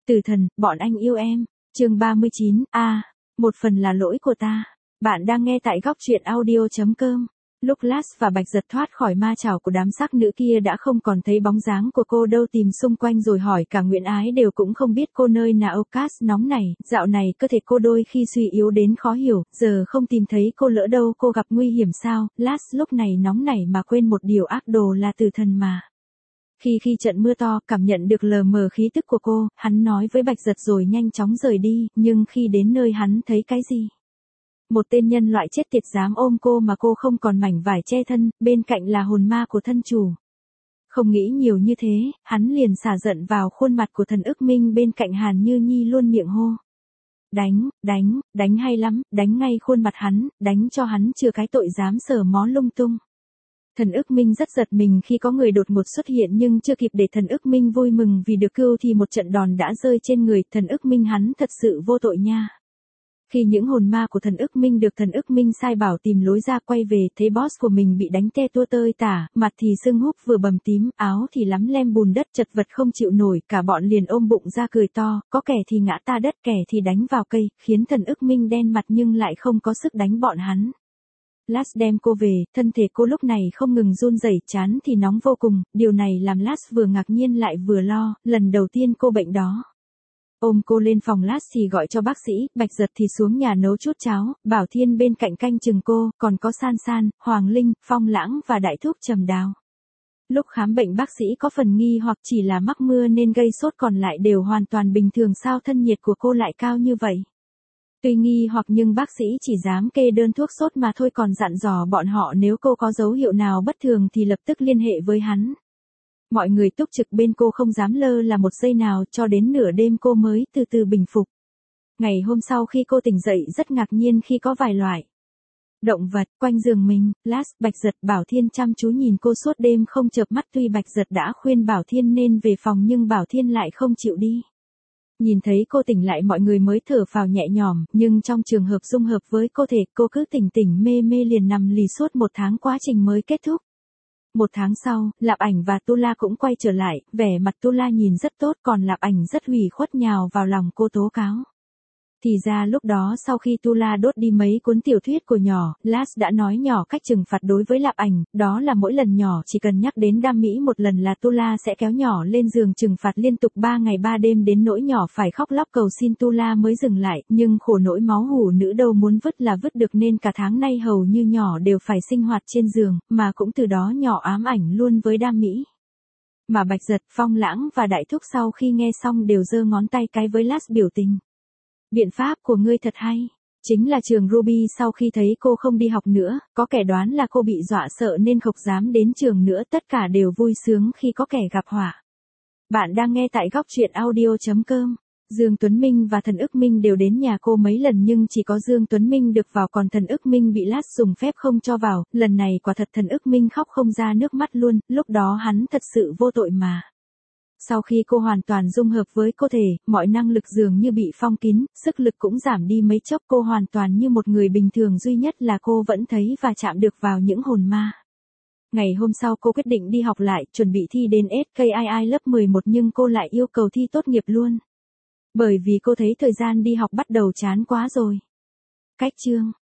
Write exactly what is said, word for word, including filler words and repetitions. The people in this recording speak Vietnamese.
Tử thần, bọn anh yêu em. Chương ba mươi chín, a, một phần là lỗi của ta. Bạn đang nghe tại góc truyện audio chấm com. Lúc Lars và Bạch Giật thoát khỏi ma chảo của đám sắc nữ kia đã không còn thấy bóng dáng của cô đâu, tìm xung quanh rồi hỏi cả Nguyễn Ái đều cũng không biết cô nơi nào. Cast nóng này, dạo này cơ thể cô đôi khi suy yếu đến khó hiểu, giờ không tìm thấy cô lỡ đâu cô gặp nguy hiểm sao? Lars lúc này nóng nảy mà quên một điều, ác đồ là tử thần mà. Khi khi trận mưa to, cảm nhận được lờ mờ khí tức của cô, hắn nói với Bạch Giật rồi nhanh chóng rời đi, nhưng khi đến nơi hắn thấy cái gì? Một tên nhân loại chết tiệt dám ôm cô mà cô không còn mảnh vải che thân, bên cạnh là hồn ma của thân chủ. Không nghĩ nhiều như thế, hắn liền xả giận vào khuôn mặt của Thần Ức Minh bên cạnh Hàn Như Nhi, luôn miệng hô. Đánh, đánh, đánh hay lắm, đánh ngay khuôn mặt hắn, đánh cho hắn chừa cái tội dám sờ mó lung tung. Thần Ức Minh rất giật mình khi có người đột ngột xuất hiện, nhưng chưa kịp để Thần Ức Minh vui mừng vì được cứu thì một trận đòn đã rơi trên người Thần Ức Minh. Hắn thật sự vô tội nha. Khi những hồn ma của Thần Ức Minh được Thần Ức Minh sai bảo tìm lối ra quay về, thấy boss của mình bị đánh te tua tơi tả, mặt thì sưng húp vừa bầm tím, áo thì lắm lem bùn đất, chật vật không chịu nổi, cả bọn liền ôm bụng ra cười to, có kẻ thì ngã ta đất, kẻ thì đánh vào cây, khiến Thần Ức Minh đen mặt nhưng lại không có sức đánh bọn hắn. Lars đem cô về, thân thể cô lúc này không ngừng run rẩy, trán thì nóng vô cùng, điều này làm Lars vừa ngạc nhiên lại vừa lo, lần đầu tiên cô bệnh đó. Ôm cô lên phòng, Lars thì gọi cho bác sĩ, Bạch Giật thì xuống nhà nấu chút cháo, Bảo Thiên bên cạnh canh chừng cô, còn có San San, Hoàng Linh, Phong Lãng và đại thúc Trầm Đào. Lúc khám bệnh bác sĩ có phần nghi hoặc chỉ là mắc mưa nên gây sốt, còn lại đều hoàn toàn bình thường, sao thân nhiệt của cô lại cao như vậy? Tuy nghi hoặc nhưng bác sĩ chỉ dám kê đơn thuốc sốt mà thôi, còn dặn dò bọn họ nếu cô có dấu hiệu nào bất thường thì lập tức liên hệ với hắn. Mọi người túc trực bên cô không dám lơ là một giây nào, cho đến nửa đêm cô mới từ từ bình phục. Ngày hôm sau khi cô tỉnh dậy rất ngạc nhiên khi có vài loại động vật quanh giường mình. Lars, Bạch Giật, Bảo Thiên chăm chú nhìn cô suốt đêm không chợp mắt, tuy Bạch Giật đã khuyên Bảo Thiên nên về phòng nhưng Bảo Thiên lại không chịu đi. Nhìn thấy cô tỉnh lại mọi người mới thở phào nhẹ nhõm, nhưng trong trường hợp dung hợp với cô thể, cô cứ tỉnh tỉnh mê mê liền nằm lì suốt một tháng, quá trình mới kết thúc. Một tháng sau, Lạp Ảnh và Tu La cũng quay trở lại, vẻ mặt Tu La nhìn rất tốt, còn Lạp Ảnh rất ủy khuất nhào vào lòng cô tố cáo. Thì ra lúc đó sau khi Tu La đốt đi mấy cuốn tiểu thuyết của nhỏ, Lars đã nói nhỏ cách trừng phạt đối với Lạp Ảnh, đó là mỗi lần nhỏ chỉ cần nhắc đến đam mỹ một lần là Tu La sẽ kéo nhỏ lên giường trừng phạt liên tục ba ngày ba đêm, đến nỗi nhỏ phải khóc lóc cầu xin Tu La mới dừng lại, nhưng khổ nỗi máu hủ nữ đâu muốn vứt là vứt được nên cả tháng nay hầu như nhỏ đều phải sinh hoạt trên giường, mà cũng từ đó nhỏ ám ảnh luôn với đam mỹ. Mà Bạch Giật, Phong Lãng và Đại Thúc sau khi nghe xong đều giơ ngón tay cái với Lars biểu tình. Biện pháp của ngươi thật hay. Chính là trường Ruby sau khi thấy cô không đi học nữa, có kẻ đoán là cô bị dọa sợ nên không dám đến trường nữa, tất cả đều vui sướng khi có kẻ gặp họa. Bạn đang nghe tại góc truyện audio chấm com. Dương Tuấn Minh và Thần Ức Minh đều đến nhà cô mấy lần nhưng chỉ có Dương Tuấn Minh được vào, còn Thần Ức Minh bị Lars dùng phép không cho vào, lần này quả thật Thần Ức Minh khóc không ra nước mắt luôn, lúc đó hắn thật sự vô tội mà. Sau khi cô hoàn toàn dung hợp với cô thể, mọi năng lực dường như bị phong kín, sức lực cũng giảm đi mấy chốc, cô hoàn toàn như một người bình thường, duy nhất là cô vẫn thấy và chạm được vào những hồn ma. Ngày hôm sau cô quyết định đi học lại, chuẩn bị thi đến ét ca i i lớp mười một nhưng cô lại yêu cầu thi tốt nghiệp luôn. Bởi vì cô thấy thời gian đi học bắt đầu chán quá rồi. Cách chương